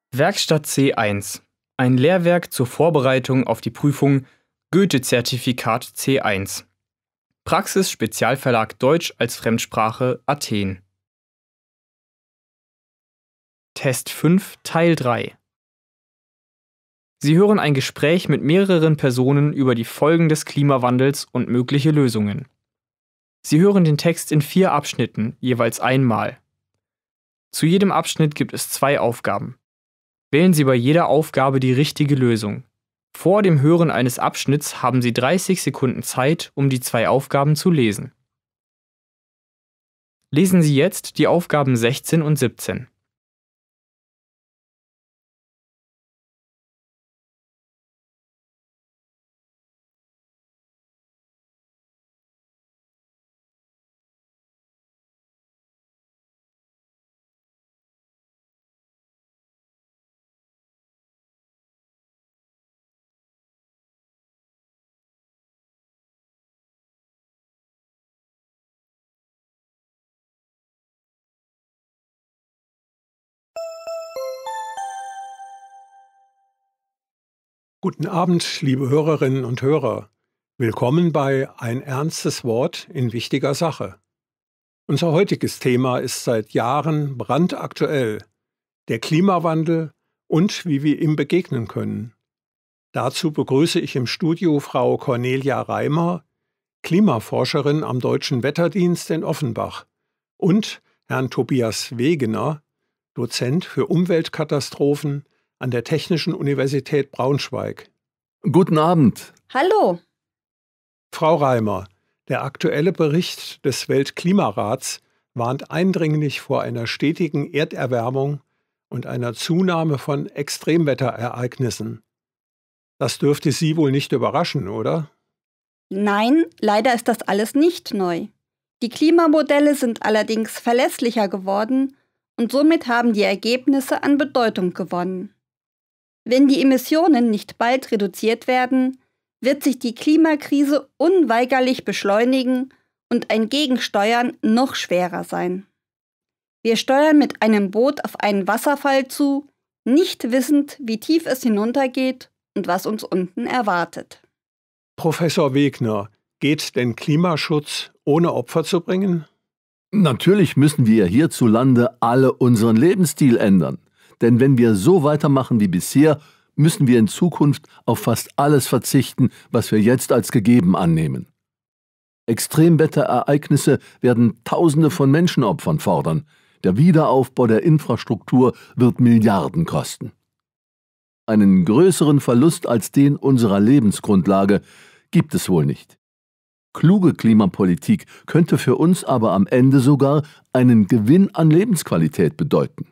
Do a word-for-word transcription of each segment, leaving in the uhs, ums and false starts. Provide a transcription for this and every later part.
Werkstatt C eins. Ein Lehrwerk zur Vorbereitung auf die Prüfung Goethe-Zertifikat C eins. Praxis Spezialverlag Deutsch als Fremdsprache Athen. Test fünf Teil drei. Sie hören ein Gespräch mit mehreren Personen über die Folgen des Klimawandels und mögliche Lösungen. Sie hören den Text in vier Abschnitten, jeweils einmal. Zu jedem Abschnitt gibt es zwei Aufgaben. Wählen Sie bei jeder Aufgabe die richtige Lösung. Vor dem Hören eines Abschnitts haben Sie dreißig Sekunden Zeit, um die zwei Aufgaben zu lesen. Lesen Sie jetzt die Aufgaben sechzehn und siebzehn. Guten Abend, liebe Hörerinnen und Hörer. Willkommen bei Ein ernstes Wort in wichtiger Sache. Unser heutiges Thema ist seit Jahren brandaktuell: der Klimawandel und wie wir ihm begegnen können. Dazu begrüße ich im Studio Frau Cornelia Reimer, Klimaforscherin am Deutschen Wetterdienst in Offenbach, und Herrn Tobias Wegener, Dozent für Umweltkatastrophen an der Technischen Universität Braunschweig. Guten Abend. Hallo. Frau Reimer, der aktuelle Bericht des Weltklimarats warnt eindringlich vor einer stetigen Erderwärmung und einer Zunahme von Extremwetterereignissen. Das dürfte Sie wohl nicht überraschen, oder? Nein, leider ist das alles nicht neu. Die Klimamodelle sind allerdings verlässlicher geworden und somit haben die Ergebnisse an Bedeutung gewonnen. Wenn die Emissionen nicht bald reduziert werden, wird sich die Klimakrise unweigerlich beschleunigen und ein Gegensteuern noch schwerer sein. Wir steuern mit einem Boot auf einen Wasserfall zu, nicht wissend, wie tief es hinuntergeht und was uns unten erwartet. Professor Wegener, geht denn Klimaschutz ohne Opfer zu bringen? Natürlich müssen wir hierzulande alle unseren Lebensstil ändern. Denn wenn wir so weitermachen wie bisher, müssen wir in Zukunft auf fast alles verzichten, was wir jetzt als gegeben annehmen. Extremwetterereignisse werden Tausende von Menschenopfern fordern. Der Wiederaufbau der Infrastruktur wird Milliarden kosten. Einen größeren Verlust als den unserer Lebensgrundlage gibt es wohl nicht. Kluge Klimapolitik könnte für uns aber am Ende sogar einen Gewinn an Lebensqualität bedeuten.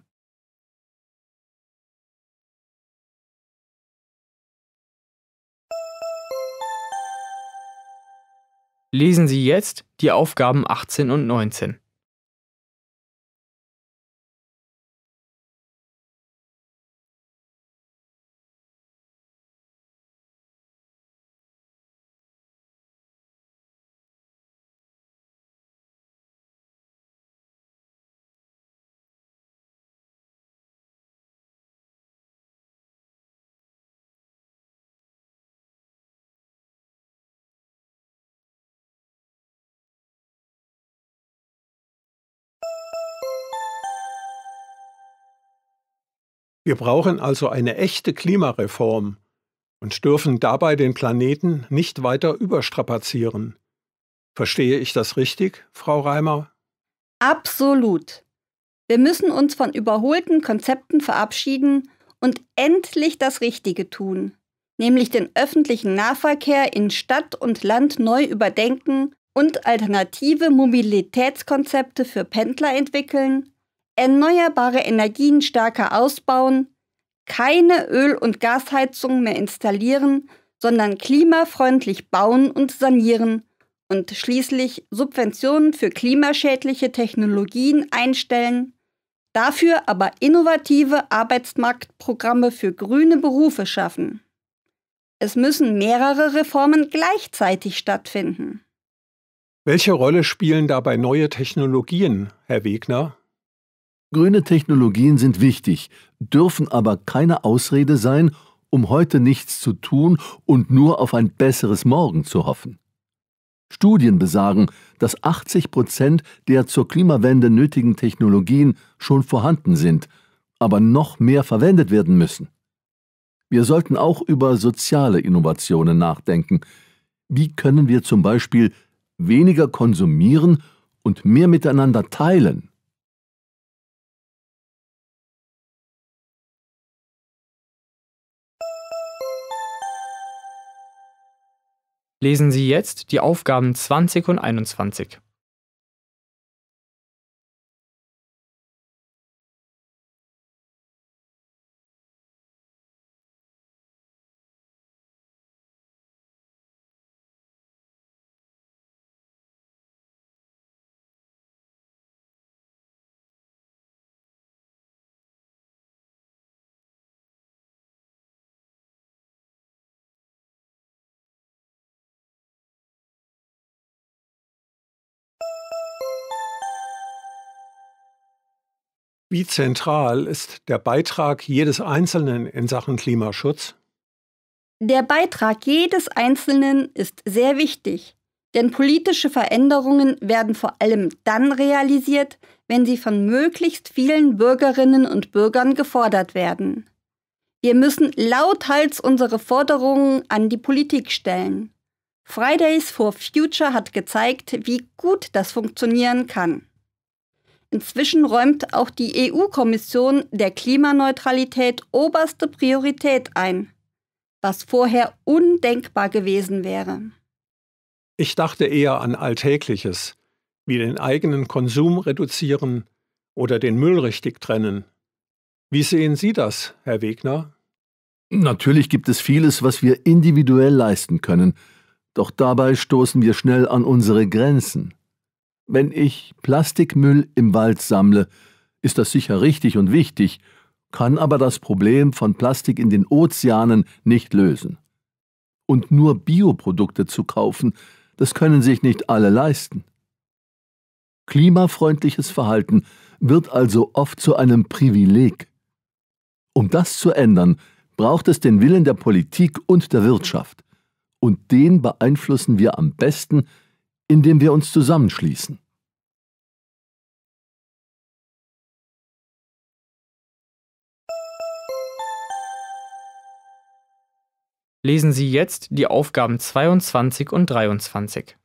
Lesen Sie jetzt die Aufgaben achtzehn und neunzehn. Wir brauchen also eine echte Klimareform und dürfen dabei den Planeten nicht weiter überstrapazieren. Verstehe ich das richtig, Frau Reimer? Absolut. Wir müssen uns von überholten Konzepten verabschieden und endlich das Richtige tun, nämlich den öffentlichen Nahverkehr in Stadt und Land neu überdenken und alternative Mobilitätskonzepte für Pendler entwickeln, erneuerbare Energien stärker ausbauen, keine Öl- und Gasheizung mehr installieren, sondern klimafreundlich bauen und sanieren und schließlich Subventionen für klimaschädliche Technologien einstellen, dafür aber innovative Arbeitsmarktprogramme für grüne Berufe schaffen. Es müssen mehrere Reformen gleichzeitig stattfinden. Welche Rolle spielen dabei neue Technologien, Herr Wegener? Grüne Technologien sind wichtig, dürfen aber keine Ausrede sein, um heute nichts zu tun und nur auf ein besseres Morgen zu hoffen. Studien besagen, dass achtzig Prozent der zur Klimawende nötigen Technologien schon vorhanden sind, aber noch mehr verwendet werden müssen. Wir sollten auch über soziale Innovationen nachdenken. Wie können wir zum Beispiel weniger konsumieren und mehr miteinander teilen? Lesen Sie jetzt die Aufgaben zwanzig und einundzwanzig. Wie zentral ist der Beitrag jedes Einzelnen in Sachen Klimaschutz? Der Beitrag jedes Einzelnen ist sehr wichtig, denn politische Veränderungen werden vor allem dann realisiert, wenn sie von möglichst vielen Bürgerinnen und Bürgern gefordert werden. Wir müssen lauthals unsere Forderungen an die Politik stellen. Fridays for Future hat gezeigt, wie gut das funktionieren kann. Inzwischen räumt auch die E U-Kommission der Klimaneutralität oberste Priorität ein, was vorher undenkbar gewesen wäre. Ich dachte eher an Alltägliches, wie den eigenen Konsum reduzieren oder den Müll richtig trennen. Wie sehen Sie das, Herr Wegner? Natürlich gibt es vieles, was wir individuell leisten können, doch dabei stoßen wir schnell an unsere Grenzen. Wenn ich Plastikmüll im Wald sammle, ist das sicher richtig und wichtig, kann aber das Problem von Plastik in den Ozeanen nicht lösen. Und nur Bioprodukte zu kaufen, das können sich nicht alle leisten. Klimafreundliches Verhalten wird also oft zu einem Privileg. Um das zu ändern, braucht es den Willen der Politik und der Wirtschaft. Und den beeinflussen wir am besten, indem wir uns zusammenschließen. Lesen Sie jetzt die Aufgaben zweiundzwanzig und dreiundzwanzig.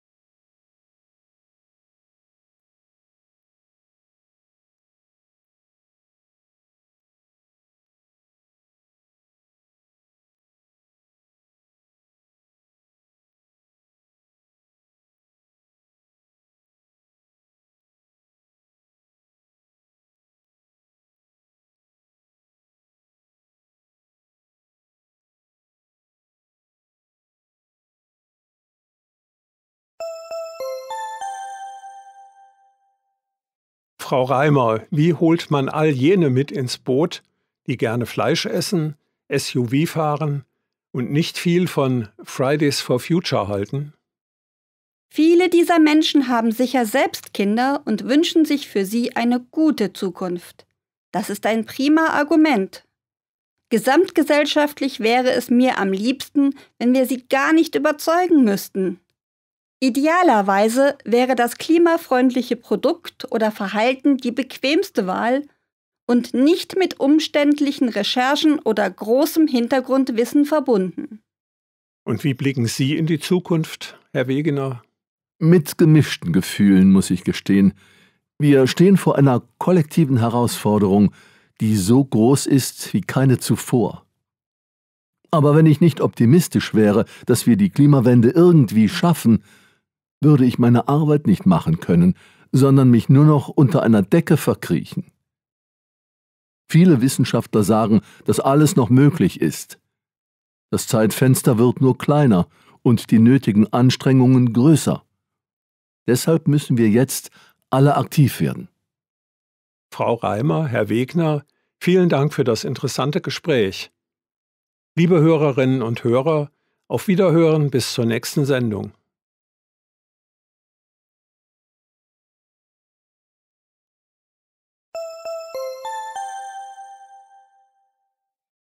Frau Reimer, wie holt man all jene mit ins Boot, die gerne Fleisch essen, S U V fahren und nicht viel von Fridays for Future halten? Viele dieser Menschen haben sicher selbst Kinder und wünschen sich für sie eine gute Zukunft. Das ist ein prima Argument. Gesamtgesellschaftlich wäre es mir am liebsten, wenn wir sie gar nicht überzeugen müssten. Idealerweise wäre das klimafreundliche Produkt oder Verhalten die bequemste Wahl und nicht mit umständlichen Recherchen oder großem Hintergrundwissen verbunden. Und wie blicken Sie in die Zukunft, Herr Wegener? Mit gemischten Gefühlen, muss ich gestehen. Wir stehen vor einer kollektiven Herausforderung, die so groß ist wie keine zuvor. Aber wenn ich nicht optimistisch wäre, dass wir die Klimawende irgendwie schaffen, würde ich meine Arbeit nicht machen können, sondern mich nur noch unter einer Decke verkriechen. Viele Wissenschaftler sagen, dass alles noch möglich ist. Das Zeitfenster wird nur kleiner und die nötigen Anstrengungen größer. Deshalb müssen wir jetzt alle aktiv werden. Frau Reimer, Herr Wegner, vielen Dank für das interessante Gespräch. Liebe Hörerinnen und Hörer, auf Wiederhören bis zur nächsten Sendung.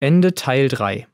Ende Teil drei.